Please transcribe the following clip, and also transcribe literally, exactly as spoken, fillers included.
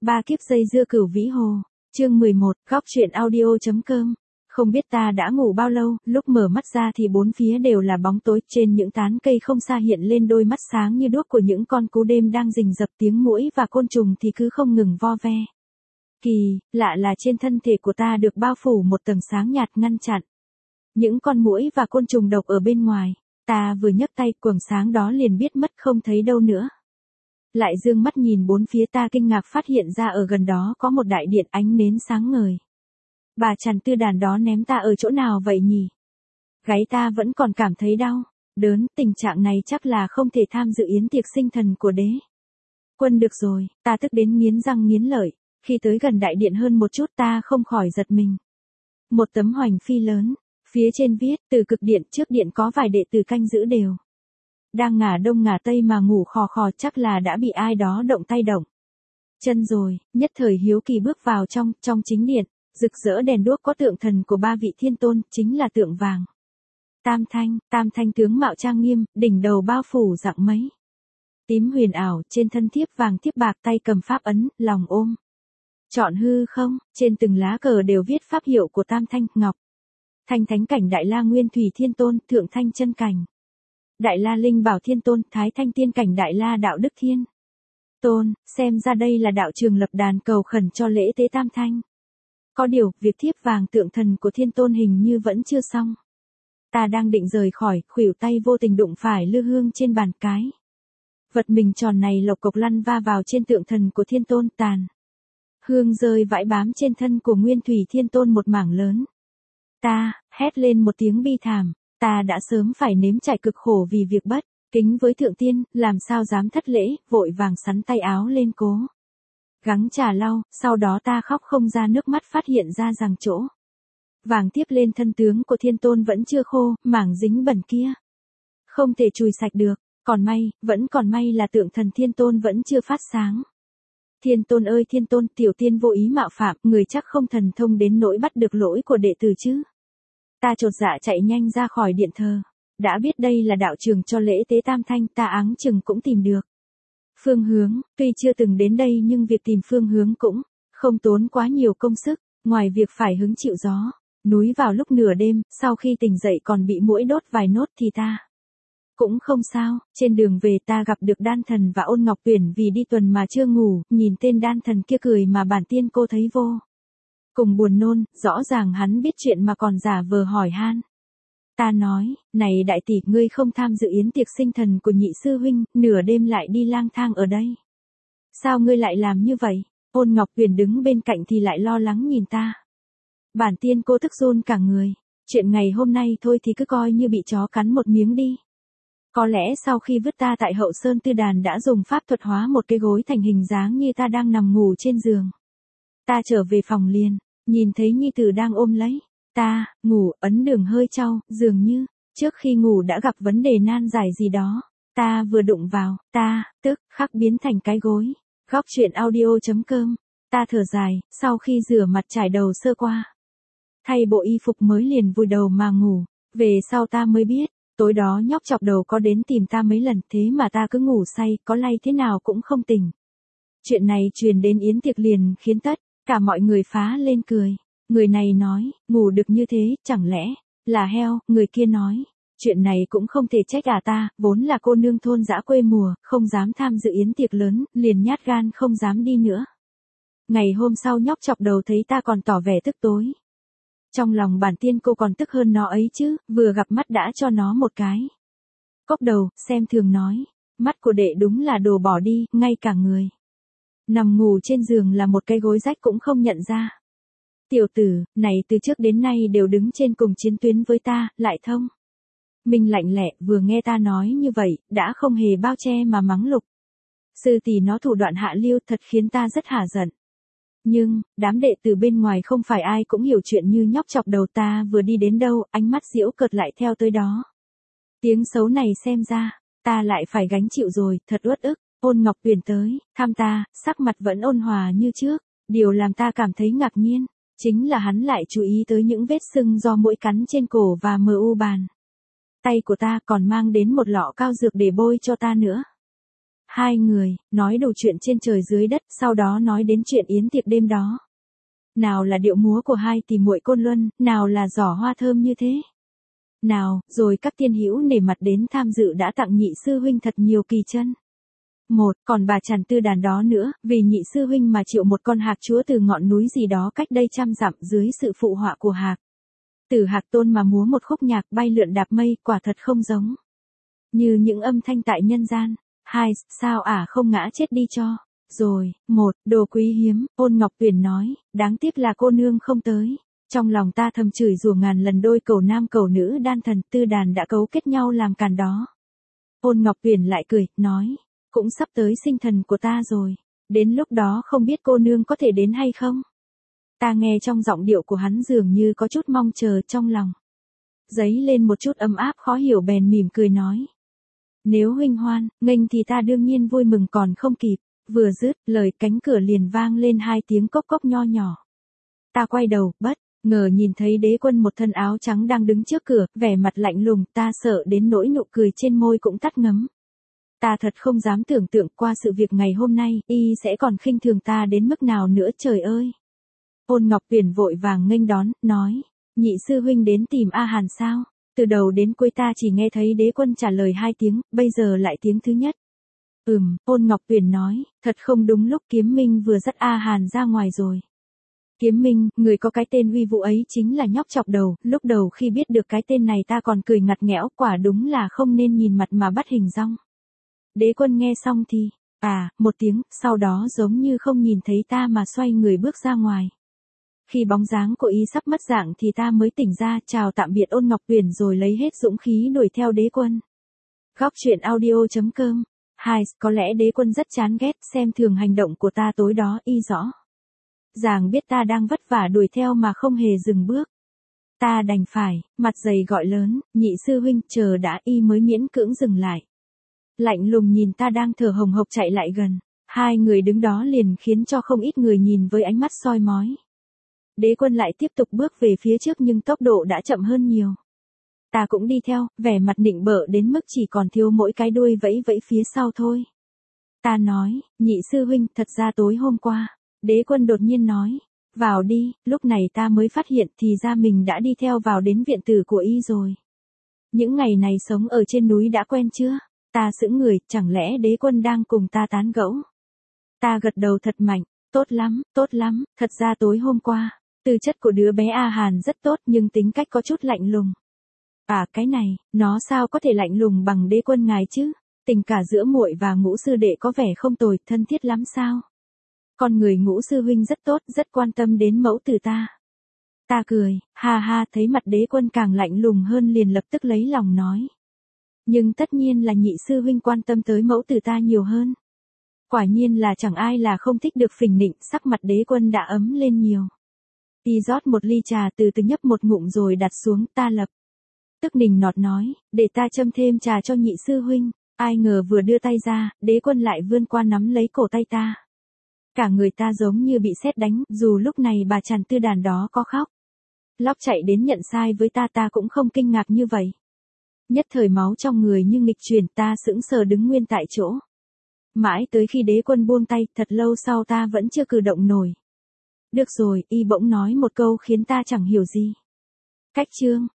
Ba kiếp dây dưa cửu vĩ hồ. Chương mười một, góc truyện audio.com. Không biết ta đã ngủ bao lâu, lúc mở mắt ra thì bốn phía đều là bóng tối, trên những tán cây không xa hiện lên đôi mắt sáng như đuốc của những con cú đêm đang rình rập, tiếng muỗi và côn trùng thì cứ không ngừng vo ve. Kỳ, lạ là trên thân thể của ta được bao phủ một tầng sáng nhạt ngăn chặn những con muỗi và côn trùng độc ở bên ngoài. Ta vừa nhấc tay, quầng sáng đó liền biết mất không thấy đâu nữa. Lại dương mắt nhìn bốn phía, ta kinh ngạc phát hiện ra ở gần đó có một đại điện ánh nến sáng ngời. Bà Trần Tư Đàn đó ném ta ở chỗ nào vậy nhỉ? Gáy ta vẫn còn cảm thấy đau, đớn, tình trạng này chắc là không thể tham dự yến tiệc sinh thần của đế quân được rồi, ta tức đến nghiến răng nghiến lợi. Khi tới gần đại điện hơn một chút ta không khỏi giật mình. Một tấm hoành phi lớn, phía trên viết, từ cực điện, trước điện có vài đệ tử canh giữ đều đang ngả đông ngả tây mà ngủ khò khò, chắc là đã bị ai đó động tay động chân rồi. Nhất thời hiếu kỳ bước vào trong, trong chính điện, rực rỡ đèn đuốc, có tượng thần của ba vị thiên tôn, chính là tượng vàng Tam Thanh. Tam Thanh tướng mạo trang nghiêm, đỉnh đầu bao phủ dạng mấy tím huyền ảo, trên thân thiếp vàng thiếp bạc, tay cầm pháp ấn, lòng ôm trọn hư không, trên từng lá cờ đều viết pháp hiệu của Tam Thanh: Ngọc Thanh Thánh Cảnh Đại La Nguyên Thủy Thiên Tôn, Thượng Thanh Chân Cảnh Đại La Linh Bảo Thiên Tôn, Thái Thanh Tiên Cảnh Đại La Đạo Đức Thiên Tôn. Xem ra đây là đạo trường lập đàn cầu khẩn cho lễ tế Tam Thanh. Có điều, việc thiếp vàng tượng thần của Thiên Tôn hình như vẫn chưa xong. Ta đang định rời khỏi, khuỷu tay vô tình đụng phải lư hương trên bàn, cái vật mình tròn này lộc cộc lăn va vào trên tượng thần của Thiên Tôn, tàn hương rơi vãi bám trên thân của Nguyên Thủy Thiên Tôn một mảng lớn. Ta hét lên một tiếng bi thảm. Ta đã sớm phải nếm trải cực khổ vì việc bất kính với thượng tiên, làm sao dám thất lễ, vội vàng sắn tay áo lên cố gắng trà lau. Sau đó ta khóc không ra nước mắt, phát hiện ra rằng chỗ vàng tiếp lên thân tướng của Thiên Tôn vẫn chưa khô, mảng dính bẩn kia không thể chùi sạch được. Còn may, vẫn còn may là tượng thần Thiên Tôn vẫn chưa phát sáng. Thiên Tôn ơi Thiên Tôn, tiểu tiên vô ý mạo phạm, người chắc không thần thông đến nỗi bắt được lỗi của đệ tử chứ? Ta chột dạ chạy nhanh ra khỏi điện thờ. Đã biết đây là đạo trường cho lễ tế Tam Thanh, ta áng chừng cũng tìm được phương hướng. Tuy chưa từng đến đây nhưng việc tìm phương hướng cũng không tốn quá nhiều công sức, ngoài việc phải hứng chịu gió núi vào lúc nửa đêm, sau khi tỉnh dậy còn bị muỗi đốt vài nốt thì ta cũng không sao. Trên đường về ta gặp được Đan Thần và Ôn Ngọc Tuyển, vì đi tuần mà chưa ngủ, nhìn tên Đan Thần kia cười mà bản tiên cô thấy vô cùng buồn nôn, rõ ràng hắn biết chuyện mà còn giả vờ hỏi han. Ta nói, này đại tỷ, ngươi không tham dự yến tiệc sinh thần của nhị sư huynh, nửa đêm lại đi lang thang ở đây. Sao ngươi lại làm như vậy? Ôn Ngọc Tuyển đứng bên cạnh thì lại lo lắng nhìn ta. Bản tiên cô tức run cả người. Chuyện ngày hôm nay thôi thì cứ coi như bị chó cắn một miếng đi. Có lẽ sau khi vứt ta tại Hậu Sơn Tư Đàn đã dùng pháp thuật hóa một cái gối thành hình dáng như ta đang nằm ngủ trên giường. Ta trở về phòng liền, nhìn thấy nhi tử đang ôm lấy ta, ngủ, ấn đường hơi trao, dường như trước khi ngủ đã gặp vấn đề nan giải gì đó. Ta vừa đụng vào, ta, tức, khắc biến thành cái gối. Góc truyện audio.com. Ta thở dài, sau khi rửa mặt trải đầu sơ qua, thay bộ y phục mới liền vùi đầu mà ngủ. Về sau ta mới biết, tối đó nhóc chọc đầu có đến tìm ta mấy lần, thế mà ta cứ ngủ say, có lay thế nào cũng không tỉnh. Chuyện này truyền đến yến tiệc liền khiến tất cả mọi người phá lên cười. Người này nói, ngủ được như thế, chẳng lẽ là heo? Người kia nói, chuyện này cũng không thể trách à, ta vốn là cô nương thôn dã quê mùa, không dám tham dự yến tiệc lớn, liền nhát gan không dám đi nữa. Ngày hôm sau nhóc chọc đầu thấy ta còn tỏ vẻ tức tối. Trong lòng bản tiên cô còn tức hơn nó ấy chứ, vừa gặp mắt đã cho nó một cái cốc đầu, xem thường nói, mắt của đệ đúng là đồ bỏ đi, ngay cả người nằm ngủ trên giường là một cái gối rách cũng không nhận ra. Tiểu tử này từ trước đến nay đều đứng trên cùng chiến tuyến với ta, lại thông minh lạnh lẹ, vừa nghe ta nói như vậy, đã không hề bao che mà mắng Lục sư tỷ nó thủ đoạn hạ lưu, thật khiến ta rất hả giận. Nhưng, đám đệ tử bên ngoài không phải ai cũng hiểu chuyện như nhóc chọc đầu. Ta vừa đi đến đâu, ánh mắt giễu cợt lại theo tới đó. Tiếng xấu này xem ra, ta lại phải gánh chịu rồi, thật uất ức. Ôn Ngọc Tuyển tới, thăm ta, sắc mặt vẫn ôn hòa như trước. Điều làm ta cảm thấy ngạc nhiên, chính là hắn lại chú ý tới những vết sưng do muỗi cắn trên cổ và mờ u bàn tay của ta, còn mang đến một lọ cao dược để bôi cho ta nữa. Hai người, nói đủ chuyện trên trời dưới đất, sau đó nói đến chuyện yến tiệc đêm đó. Nào là điệu múa của hai tỷ muội Côn Luân, nào là giỏ hoa thơm như thế. Nào, rồi các tiên hữu nể mặt đến tham dự đã tặng nhị sư huynh thật nhiều kỳ chân. Một, còn bà Trần Tư Đàn đó nữa, vì nhị sư huynh mà triệu một con hạc chúa từ ngọn núi gì đó cách đây trăm dặm dưới sự phụ họa của hạc. Từ hạc tôn mà múa một khúc nhạc bay lượn đạp mây, quả thật không giống như những âm thanh tại nhân gian. Hai, sao ả không ngã chết đi cho. Rồi, một, đồ quý hiếm, Ôn Ngọc Tuyền nói, đáng tiếc là cô nương không tới. Trong lòng ta thầm chửi rủa ngàn lần đôi cầu nam cầu nữ đan thần Tư Đàn đã cấu kết nhau làm càn đó. Ôn Ngọc Tuyền lại cười, nói, cũng sắp tới sinh thần của ta rồi. Đến lúc đó không biết cô nương có thể đến hay không? Ta nghe trong giọng điệu của hắn dường như có chút mong chờ trong lòng. Dấy lên một chút ấm áp khó hiểu bèn mỉm cười nói. Nếu huynh hoan, nghênh thì ta đương nhiên vui mừng còn không kịp. Vừa dứt lời cánh cửa liền vang lên hai tiếng cốc cốc nho nhỏ. Ta quay đầu, bất ngờ nhìn thấy đế quân một thân áo trắng đang đứng trước cửa, vẻ mặt lạnh lùng, ta sợ đến nỗi nụ cười trên môi cũng tắt ngấm. Ta thật không dám tưởng tượng qua sự việc ngày hôm nay, y sẽ còn khinh thường ta đến mức nào nữa trời ơi. Ôn Ngọc Tuyền vội vàng nghênh đón, nói, nhị sư huynh đến tìm A Hàn sao? Từ đầu đến cuối ta chỉ nghe thấy đế quân trả lời hai tiếng, bây giờ lại tiếng thứ nhất. Ừm, Ôn Ngọc Tuyền nói, thật không đúng lúc Kiếm Minh vừa dắt A Hàn ra ngoài rồi. Kiếm Minh, người có cái tên uy vũ ấy chính là nhóc chọc đầu, lúc đầu khi biết được cái tên này ta còn cười ngặt nghẽo, quả đúng là không nên nhìn mặt mà bắt hình dong. Đế quân nghe xong thì, à, một tiếng, sau đó giống như không nhìn thấy ta mà xoay người bước ra ngoài. Khi bóng dáng của y sắp mất dạng thì ta mới tỉnh ra, chào tạm biệt Ôn Ngọc Tuyền rồi lấy hết dũng khí đuổi theo đế quân. Góc truyện audio chấm com. Hai, có lẽ đế quân rất chán ghét xem thường hành động của ta tối đó, y rõ ràng biết ta đang vất vả đuổi theo mà không hề dừng bước. Ta đành phải, mặt dày gọi lớn, nhị sư huynh, chờ đã, y mới miễn cưỡng dừng lại. Lạnh lùng nhìn ta đang thở hồng hộc chạy lại gần. Hai người đứng đó liền khiến cho không ít người nhìn với ánh mắt soi mói. Đế quân lại tiếp tục bước về phía trước nhưng tốc độ đã chậm hơn nhiều. Ta cũng đi theo, vẻ mặt nịnh bợ đến mức chỉ còn thiếu mỗi cái đuôi vẫy vẫy phía sau thôi. Ta nói, nhị sư huynh, thật ra tối hôm qua. Đế quân đột nhiên nói, vào đi, lúc này ta mới phát hiện thì ra mình đã đi theo vào đến viện tử của y rồi. Những ngày này sống ở trên núi đã quen chưa? Ta sững người, chẳng lẽ đế quân đang cùng ta tán gẫu? Ta gật đầu thật mạnh, tốt lắm, tốt lắm, thật ra tối hôm qua, tư chất của đứa bé A Hàn rất tốt nhưng tính cách có chút lạnh lùng. À cái này, nó sao có thể lạnh lùng bằng đế quân ngài chứ? Tình cả giữa muội và Ngũ sư đệ có vẻ không tồi, thân thiết lắm sao? Con người Ngũ sư huynh rất tốt, rất quan tâm đến mẫu tử ta. Ta cười, ha ha, thấy mặt đế quân càng lạnh lùng hơn liền lập tức lấy lòng nói. Nhưng tất nhiên là nhị sư huynh quan tâm tới mẫu tử ta nhiều hơn. Quả nhiên là chẳng ai là không thích được phình nịnh, sắc mặt đế quân đã ấm lên nhiều. Y rót một ly trà từ từ nhấp một ngụm rồi đặt xuống, ta lập tức nịnh nọt nói, để ta châm thêm trà cho nhị sư huynh. Ai ngờ vừa đưa tay ra, đế quân lại vươn qua nắm lấy cổ tay ta. Cả người ta giống như bị sét đánh, dù lúc này bà Trần Tư Đàn đó có khóc lóc chạy đến nhận sai với ta ta cũng không kinh ngạc như vậy. Nhất thời máu trong người như nghịch chuyển, ta sững sờ đứng nguyên tại chỗ. Mãi tới khi đế quân buông tay, thật lâu sau ta vẫn chưa cử động nổi. Được rồi, y bỗng nói một câu khiến ta chẳng hiểu gì. Cách chương,